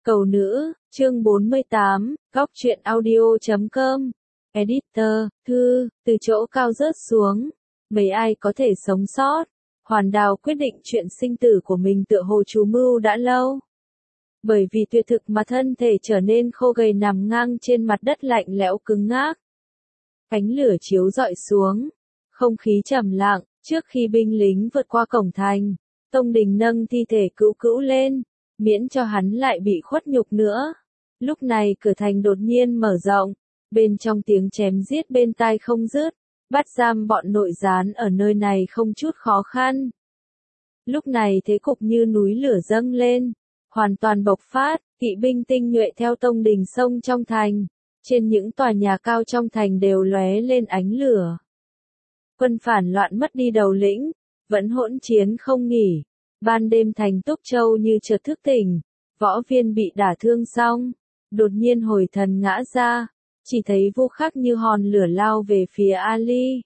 Cầu nữ, chương 48, góc truyện audio.com. Editor, thư, từ chỗ cao rớt xuống. Mấy ai có thể sống sót? Hoàn Đào quyết định chuyện sinh tử của mình tựa hồ chú mưu đã lâu. Bởi vì tuyệt thực mà thân thể trở nên khô gầy nằm ngang trên mặt đất lạnh lẽo cứng ngắc. Ánh lửa chiếu rọi xuống. Không khí trầm lặng, trước khi binh lính vượt qua cổng thành. Tông Đình nâng thi thể Cữu Cữu lên, miễn cho hắn lại bị khuất nhục nữa. Lúc này cửa thành đột nhiên mở rộng, bên trong tiếng chém giết bên tai không dứt, bắt giam bọn nội gián ở nơi này không chút khó khăn. Lúc này thế cục như núi lửa dâng lên, hoàn toàn bộc phát, kỵ binh tinh nhuệ theo Tông Đình xông trong thành, trên những tòa nhà cao trong thành đều lóe lên ánh lửa. Quân phản loạn mất đi đầu lĩnh, vẫn hỗn chiến không nghỉ. Ban đêm thành Túc Châu như chợt thức tỉnh, Võ Viên bị đả thương xong, đột nhiên hồi thần ngã ra, chỉ thấy Vu Khắc như hòn lửa lao về phía Ali.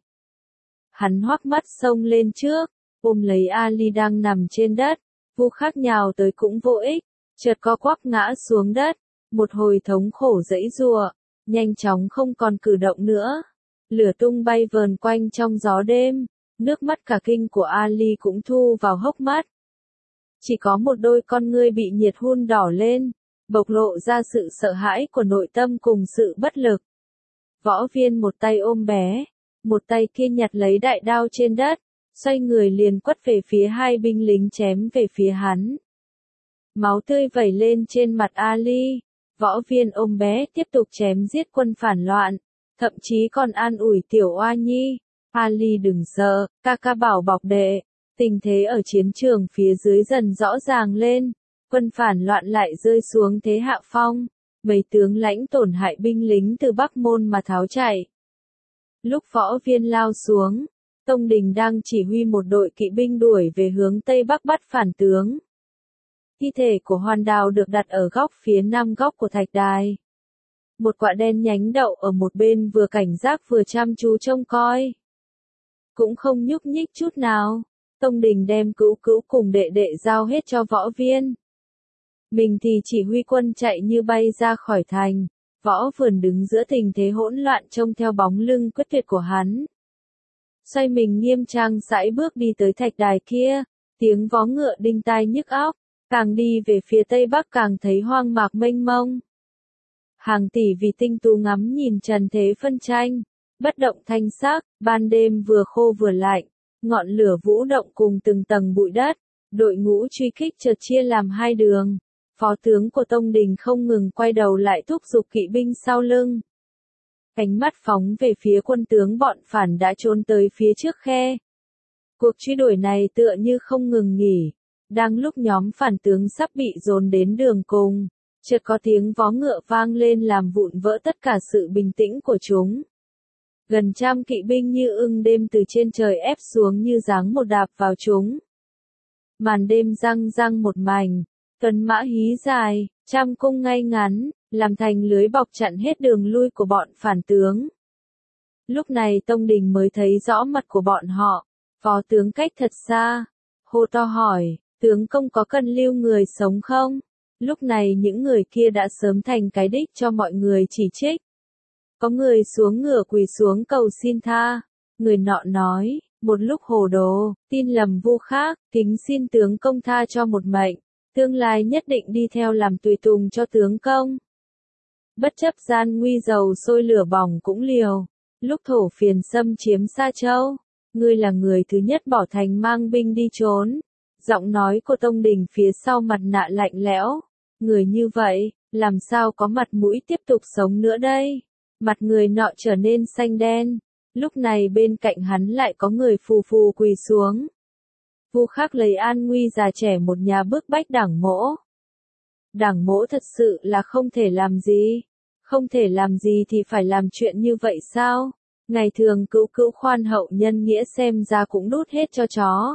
Hắn hoắc mắt xông lên trước, ôm lấy Ali đang nằm trên đất, Vu Khắc nhào tới cũng vô ích, chợt co quắp ngã xuống đất, một hồi thống khổ giãy giụa, nhanh chóng không còn cử động nữa. Lửa tung bay vờn quanh trong gió đêm, nước mắt cả kinh của Ali cũng thu vào hốc mắt. Chỉ có một đôi con ngươi bị nhiệt hun đỏ lên, bộc lộ ra sự sợ hãi của nội tâm cùng sự bất lực. Võ Viên một tay ôm bé, một tay kia nhặt lấy đại đao trên đất, xoay người liền quất về phía hai binh lính chém về phía hắn. Máu tươi vẩy lên trên mặt Ali, Võ Viên ôm bé tiếp tục chém giết quân phản loạn, thậm chí còn an ủi tiểu oa nhi. Ali đừng sợ, ca bảo bọc đệ. Tình thế ở chiến trường phía dưới dần rõ ràng lên, quân phản loạn lại rơi xuống thế hạ phong, mấy tướng lãnh tổn hại binh lính từ Bắc Môn mà tháo chạy. Lúc Võ Viên lao xuống, Tông Đình đang chỉ huy một đội kỵ binh đuổi về hướng Tây Bắc bắt phản tướng. Thi thể của Hoàn Đào được đặt ở góc phía nam góc của thạch đài. Một quạ đen nhánh đậu ở một bên vừa cảnh giác vừa chăm chú trông coi. Cũng không nhúc nhích chút nào. Tông Đình đem Cữu Cữu cùng đệ đệ giao hết cho Võ Viên. Mình thì chỉ huy quân chạy như bay ra khỏi thành, Võ Vườn đứng giữa tình thế hỗn loạn trông theo bóng lưng quyết tuyệt của hắn. Xoay mình nghiêm trang sải bước đi tới thạch đài kia, tiếng vó ngựa đinh tai nhức óc, càng đi về phía tây bắc càng thấy hoang mạc mênh mông. Hàng tỷ vì tinh tú ngắm nhìn trần thế phân tranh, bất động thanh sắc, ban đêm vừa khô vừa lạnh. Ngọn lửa vũ động cùng từng tầng bụi đất, đội ngũ truy kích chợt chia làm hai đường. Phó tướng của Tông Đình không ngừng quay đầu lại thúc giục kỵ binh sau lưng. Ánh mắt phóng về phía quân tướng bọn phản đã trốn tới phía trước khe. Cuộc truy đuổi này tựa như không ngừng nghỉ. Đang lúc nhóm phản tướng sắp bị dồn đến đường cùng, chợt có tiếng vó ngựa vang lên làm vụn vỡ tất cả sự bình tĩnh của chúng. Gần trăm kỵ binh như ưng đêm từ trên trời ép xuống như giáng một đạp vào chúng. Màn đêm răng răng một mảnh, tuần mã hí dài, trăm cung ngay ngắn, làm thành lưới bọc chặn hết đường lui của bọn phản tướng. Lúc này Tông Đình mới thấy rõ mặt của bọn họ, phó tướng cách thật xa, hô to hỏi, tướng công có cần lưu người sống không? Lúc này những người kia đã sớm thành cái đích cho mọi người chỉ trích. Có người xuống ngựa quỳ xuống cầu xin tha. Người nọ nói, một lúc hồ đồ, tin lầm Vu Khắc, kính xin tướng công tha cho một mệnh, tương lai nhất định đi theo làm tùy tùng cho tướng công. Bất chấp gian nguy dầu sôi lửa bỏng cũng liều. Lúc thổ phiền xâm chiếm Sa Châu, ngươi là người thứ nhất bỏ thành mang binh đi trốn. Giọng nói của Tông Đình phía sau mặt nạ lạnh lẽo. Người như vậy, làm sao có mặt mũi tiếp tục sống nữa đây? Mặt người nọ trở nên xanh đen, lúc này bên cạnh hắn lại có người phù phù quỳ xuống. Vu Khắc lấy an nguy già trẻ một nhà bức bách Đảng Mỗ. Đảng Mỗ thật sự là không thể làm gì. Không thể làm gì thì phải làm chuyện như vậy sao? Ngày thường Cữu Cữu khoan hậu nhân nghĩa xem ra cũng đút hết cho chó.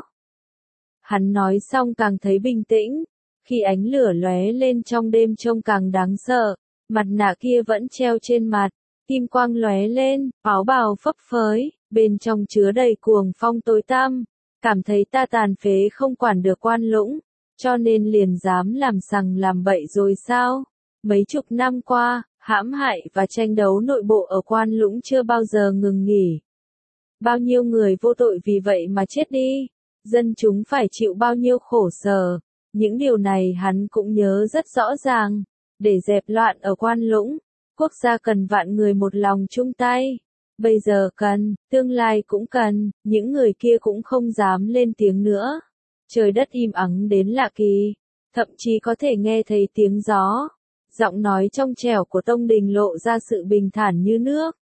Hắn nói xong càng thấy bình tĩnh, khi ánh lửa lóe lên trong đêm trông càng đáng sợ, mặt nạ kia vẫn treo trên mặt. Kim quang lóe lên, áo bào phấp phới, bên trong chứa đầy cuồng phong tối tăm, cảm thấy ta tàn phế không quản được Quan Lũng, cho nên liền dám làm sằng làm bậy rồi sao? Mấy chục năm qua, hãm hại và tranh đấu nội bộ ở Quan Lũng chưa bao giờ ngừng nghỉ. Bao nhiêu người vô tội vì vậy mà chết đi, dân chúng phải chịu bao nhiêu khổ sở, những điều này hắn cũng nhớ rất rõ ràng. Để dẹp loạn ở Quan Lũng, quốc gia cần vạn người một lòng chung tay. Bây giờ cần, tương lai cũng cần, những người kia cũng không dám lên tiếng nữa. Trời đất im ắng đến lạ kỳ, thậm chí có thể nghe thấy tiếng gió. Giọng nói trong trẻo của Tông Đình lộ ra sự bình thản như nước.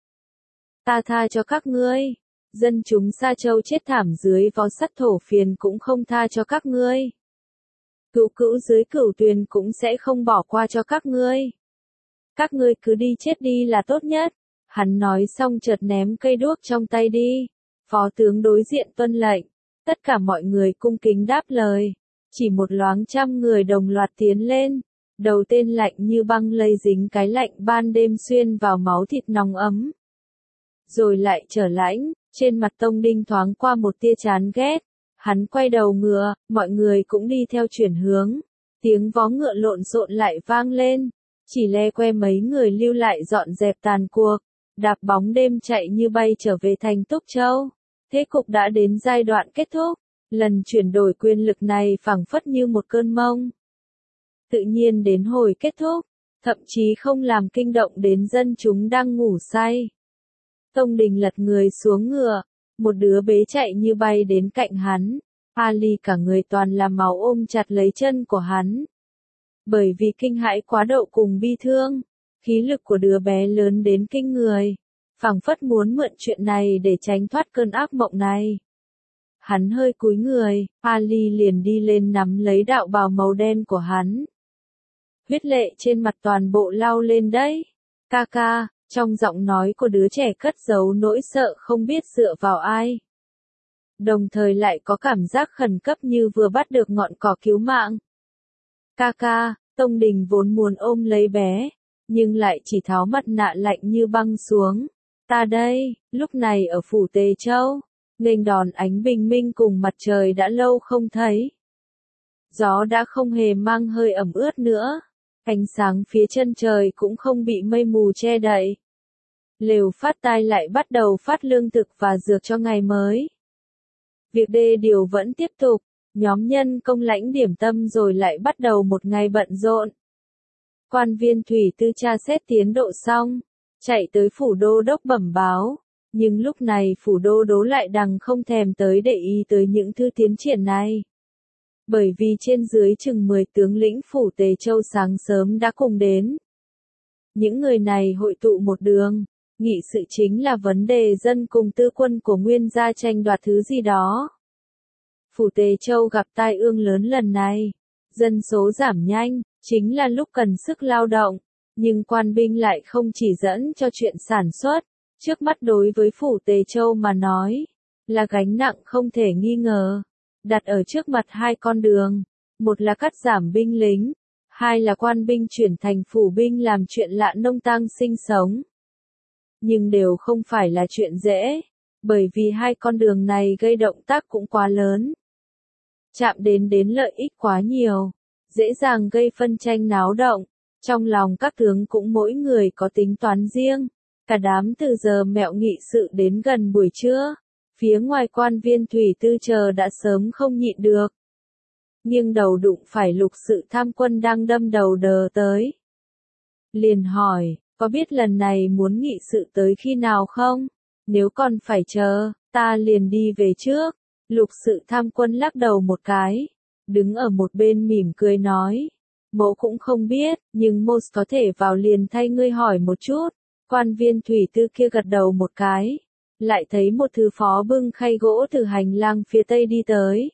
Ta tha cho các ngươi, dân chúng Sa Châu chết thảm dưới vó sắt thổ phiền cũng không tha cho các ngươi. Cữu cữu dưới Cửu Tuyền cũng sẽ không bỏ qua cho các ngươi. Các ngươi cứ đi chết đi là tốt nhất. Hắn nói xong chợt ném cây đuốc trong tay đi. Phó tướng đối diện tuân lệnh. Tất cả mọi người cung kính đáp lời. Chỉ một loáng trăm người đồng loạt tiến lên. Đầu tên lạnh như băng lây dính cái lạnh ban đêm xuyên vào máu thịt nóng ấm. Rồi lại trở lãnh, trên mặt Tông Đinh thoáng qua một tia chán ghét. Hắn quay đầu ngựa, mọi người cũng đi theo chuyển hướng. Tiếng vó ngựa lộn xộn lại vang lên. Chỉ le que mấy người lưu lại dọn dẹp tàn cuộc. Đạp bóng đêm chạy như bay trở về thành Túc Châu. Thế cục đã đến giai đoạn kết thúc. Lần chuyển đổi quyền lực này phảng phất như một cơn mông. Tự nhiên đến hồi kết thúc. Thậm chí không làm kinh động đến dân chúng đang ngủ say. Tông Đình lật người xuống ngựa. Một đứa bé chạy như bay đến cạnh hắn. Ali cả người toàn là máu ôm chặt lấy chân của hắn. Bởi vì kinh hãi quá độ cùng bi thương, khí lực của đứa bé lớn đến kinh người. Phảng phất muốn mượn chuyện này để tránh thoát cơn ác mộng này. Hắn hơi cúi người, Ali liền đi lên nắm lấy đạo bào màu đen của hắn. Huyết lệ trên mặt toàn bộ lau lên đấy. Ca ca. Trong giọng nói của đứa trẻ cất giấu nỗi sợ không biết dựa vào ai. Đồng thời lại có cảm giác khẩn cấp như vừa bắt được ngọn cỏ cứu mạng. Ca ca, Tông Đình vốn muốn ôm lấy bé, nhưng lại chỉ tháo mặt nạ lạnh như băng xuống. Ta đây, lúc này ở phủ Tề Châu, nghênh đòn ánh bình minh cùng mặt trời đã lâu không thấy. Gió đã không hề mang hơi ẩm ướt nữa. Ánh sáng phía chân trời cũng không bị mây mù che đậy. Lều phát tai lại bắt đầu phát lương thực và dược cho ngày mới. Việc đê điều vẫn tiếp tục, nhóm nhân công lãnh điểm tâm rồi lại bắt đầu một ngày bận rộn. Quan viên thủy tư tra xét tiến độ xong, chạy tới phủ đô đốc bẩm báo, nhưng lúc này phủ đô đố lại đằng không thèm tới để ý tới những thứ tiến triển này. Bởi vì trên dưới chừng 10 tướng lĩnh phủ Tề Châu sáng sớm đã cùng đến. Những người này hội tụ một đường, nghị sự chính là vấn đề dân cùng tư quân của Nguyên gia tranh đoạt thứ gì đó. Phủ Tề Châu gặp tai ương lớn lần này, dân số giảm nhanh, chính là lúc cần sức lao động, nhưng quan binh lại không chỉ dẫn cho chuyện sản xuất, trước mắt đối với phủ Tề Châu mà nói, là gánh nặng không thể nghi ngờ. Đặt ở trước mặt hai con đường, một là cắt giảm binh lính, hai là quan binh chuyển thành phủ binh làm chuyện lạ nông tang sinh sống. Nhưng đều không phải là chuyện dễ, bởi vì hai con đường này gây động tác cũng quá lớn. Chạm đến lợi ích quá nhiều, dễ dàng gây phân tranh náo động, trong lòng các tướng cũng mỗi người có tính toán riêng. Cả đám từ giờ mẹo nghị sự đến gần buổi trưa. Phía ngoài quan viên thủy tư chờ đã sớm không nhịn được. Nghiêng đầu đụng phải Lục Sự Tham Quân đang đâm đầu đờ tới. Liền hỏi, có biết lần này muốn nghị sự tới khi nào không? Nếu còn phải chờ, ta liền đi về trước. Lục Sự Tham Quân lắc đầu một cái, đứng ở một bên mỉm cười nói. Mỗ cũng không biết, nhưng Mô có thể vào liền thay ngươi hỏi một chút. Quan viên thủy tư kia gật đầu một cái. Lại thấy một thư phó bưng khay gỗ từ hành lang phía tây đi tới.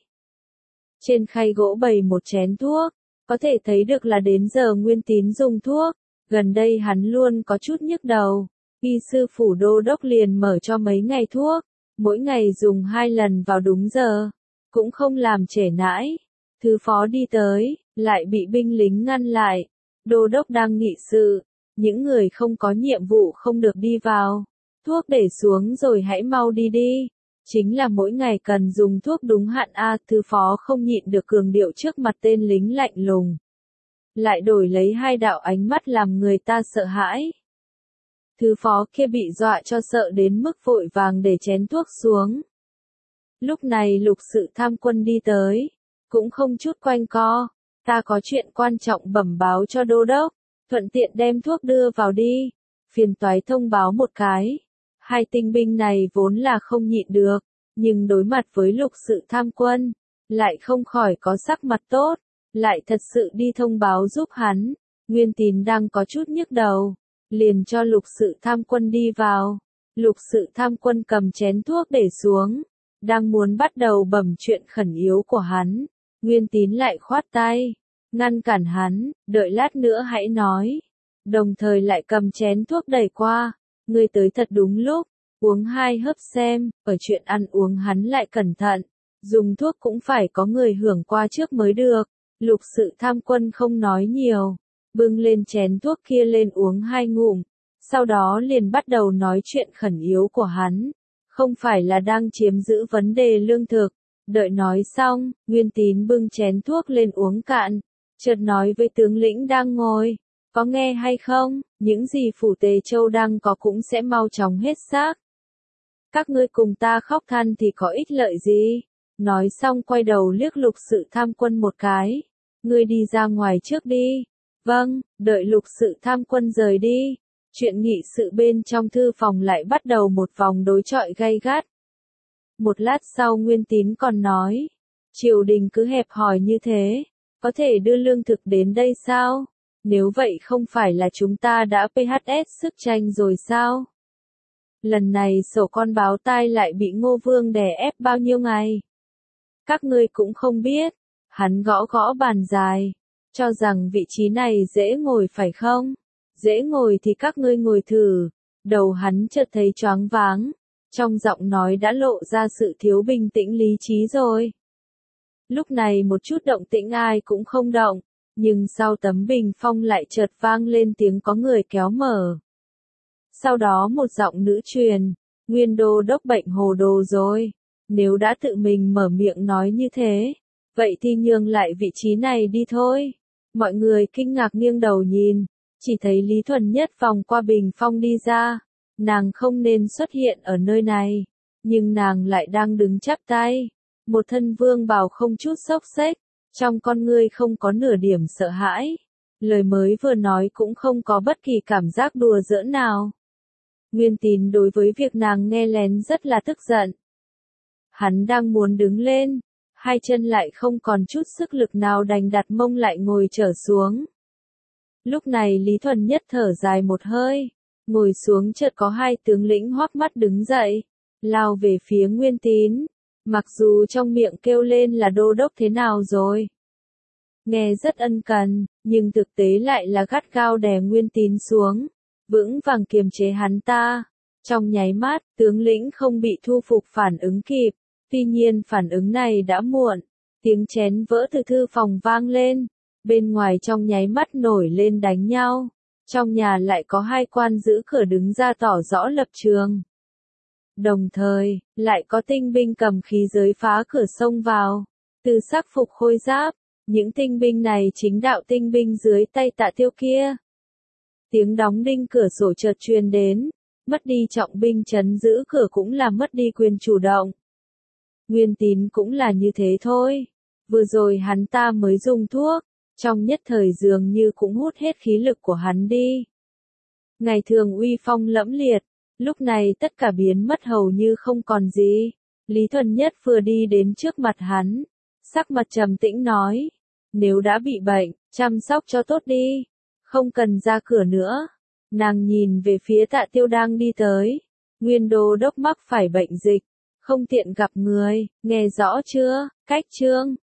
Trên khay gỗ bày một chén thuốc, có thể thấy được là đến giờ Nguyên Tín dùng thuốc, gần đây hắn luôn có chút nhức đầu. Y sư phủ đô đốc liền mở cho mấy ngày thuốc, mỗi ngày dùng 2 lần vào đúng giờ, cũng không làm trễ nãi. Thư phó đi tới, lại bị binh lính ngăn lại. Đô đốc đang nghị sự, những người không có nhiệm vụ không được đi vào. Thuốc để xuống rồi hãy mau đi đi. Chính là mỗi ngày cần dùng thuốc đúng hạn a, thư phó không nhịn được cường điệu trước mặt tên lính lạnh lùng. Lại đổi lấy hai đạo ánh mắt làm người ta sợ hãi. Thư phó kia bị dọa cho sợ đến mức vội vàng để chén thuốc xuống. Lúc này Lục Sự Tham Quân đi tới, cũng không chút quanh co, ta có chuyện quan trọng bẩm báo cho đô đốc, thuận tiện đem thuốc đưa vào đi, phiền toái thông báo một cái. Hai tinh binh này vốn là không nhịn được, nhưng đối mặt với Lục Sự Tham Quân, lại không khỏi có sắc mặt tốt, lại thật sự đi thông báo giúp hắn. Nguyên Tín đang có chút nhức đầu, liền cho Lục Sự Tham Quân đi vào. Lục Sự Tham Quân cầm chén thuốc để xuống, đang muốn bắt đầu bẩm chuyện khẩn yếu của hắn, Nguyên Tín lại khoát tay, ngăn cản hắn, đợi lát nữa hãy nói. Đồng thời lại cầm chén thuốc đẩy qua, ngươi tới thật đúng lúc, uống 2 hớp xem, ở chuyện ăn uống hắn lại cẩn thận, dùng thuốc cũng phải có người hưởng qua trước mới được. Lục Sự Tham Quân không nói nhiều, bưng lên chén thuốc kia lên uống 2 ngụm, sau đó liền bắt đầu nói chuyện khẩn yếu của hắn, không phải là đang chiếm giữ vấn đề lương thực. Đợi nói xong, Nguyên Tín bưng chén thuốc lên uống cạn, chợt nói với tướng lĩnh đang ngồi, có nghe hay không, những gì phủ Tề Châu đang có cũng sẽ mau chóng hết xác. Các ngươi cùng ta khóc than thì có ích lợi gì? Nói xong quay đầu liếc Lục Sự Tham Quân một cái, ngươi đi ra ngoài trước đi. Vâng, đợi Lục Sự Tham Quân rời đi, chuyện nghị sự bên trong thư phòng lại bắt đầu một vòng đối chọi gay gắt. Một lát sau Nguyên Tín còn nói, triều đình cứ hẹp hòi như thế, có thể đưa lương thực đến đây sao? Nếu vậy không phải là chúng ta đã PHS sức tranh rồi sao? Lần này sổ con báo tai lại bị Ngô Vương đè ép bao nhiêu ngày? Các ngươi cũng không biết. Hắn gõ gõ bàn dài, cho rằng vị trí này dễ ngồi phải không? Dễ ngồi thì các ngươi ngồi thử. Đầu hắn chợt thấy choáng váng, trong giọng nói đã lộ ra sự thiếu bình tĩnh lý trí rồi. Lúc này một chút động tĩnh ai cũng không động, nhưng sau tấm bình phong lại chợt vang lên tiếng có người kéo mở. Sau đó một giọng nữ truyền, Nguyên đô đốc bệnh hồ đồ rồi, nếu đã tự mình mở miệng nói như thế, vậy thì nhường lại vị trí này đi thôi. Mọi người kinh ngạc nghiêng đầu nhìn, chỉ thấy Lý Thuần Nhất vòng qua bình phong đi ra, nàng không nên xuất hiện ở nơi này, nhưng nàng lại đang đứng chắp tay, một thân vương bào không chút xốc xếch, trong con ngươi không có nửa điểm sợ hãi, lời mới vừa nói cũng không có bất kỳ cảm giác đùa giỡn nào. Nguyên Tín đối với việc nàng nghe lén rất là tức giận. Hắn đang muốn đứng lên, hai chân lại không còn chút sức lực nào đành đặt mông lại ngồi trở xuống. Lúc này Lý Thuần Nhất thở dài một hơi, ngồi xuống chợt có hai tướng lĩnh hoắc mắt đứng dậy, lao về phía Nguyên Tín, mặc dù trong miệng kêu lên là đô đốc thế nào rồi. Nghe rất ân cần, nhưng thực tế lại là gắt gao đè Nguyên Tín xuống, vững vàng kiềm chế hắn ta. Trong nháy mắt, tướng lĩnh không bị thu phục phản ứng kịp, tuy nhiên phản ứng này đã muộn, tiếng chén vỡ từ thư phòng vang lên, bên ngoài trong nháy mắt nổi lên đánh nhau, trong nhà lại có hai quan giữ cửa đứng ra tỏ rõ lập trường. Đồng thời, lại có tinh binh cầm khí giới phá cửa xông vào, từ sắc phục khôi giáp, những tinh binh này chính đạo tinh binh dưới tay Tạ Tiêu kia. Tiếng đóng đinh cửa sổ chợt truyền đến, mất đi trọng binh trấn giữ cửa cũng là mất đi quyền chủ động. Nguyên Tín cũng là như thế thôi, vừa rồi hắn ta mới dùng thuốc, trong nhất thời dường như cũng hút hết khí lực của hắn đi. Ngày thường uy phong lẫm liệt, lúc này tất cả biến mất hầu như không còn gì. Lý Thuần Nhất vừa đi đến trước mặt hắn, sắc mặt trầm tĩnh nói, nếu đã bị bệnh, chăm sóc cho tốt đi, không cần ra cửa nữa. Nàng nhìn về phía Tạ Tiêu đang đi tới, Nguyên đô đốc mắc phải bệnh dịch, không tiện gặp người, nghe rõ chưa? Cách chương